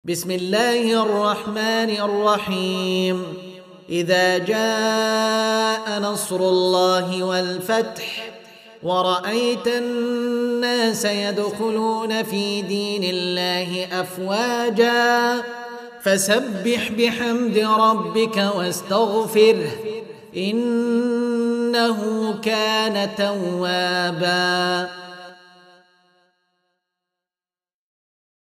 بسم الله الرحمن الرحيم. إذا جاء نصر الله والفتح ورأيت الناس يدخلون في دين الله أفواجا فسبح بحمد ربك واستغفره إنه كان توابا.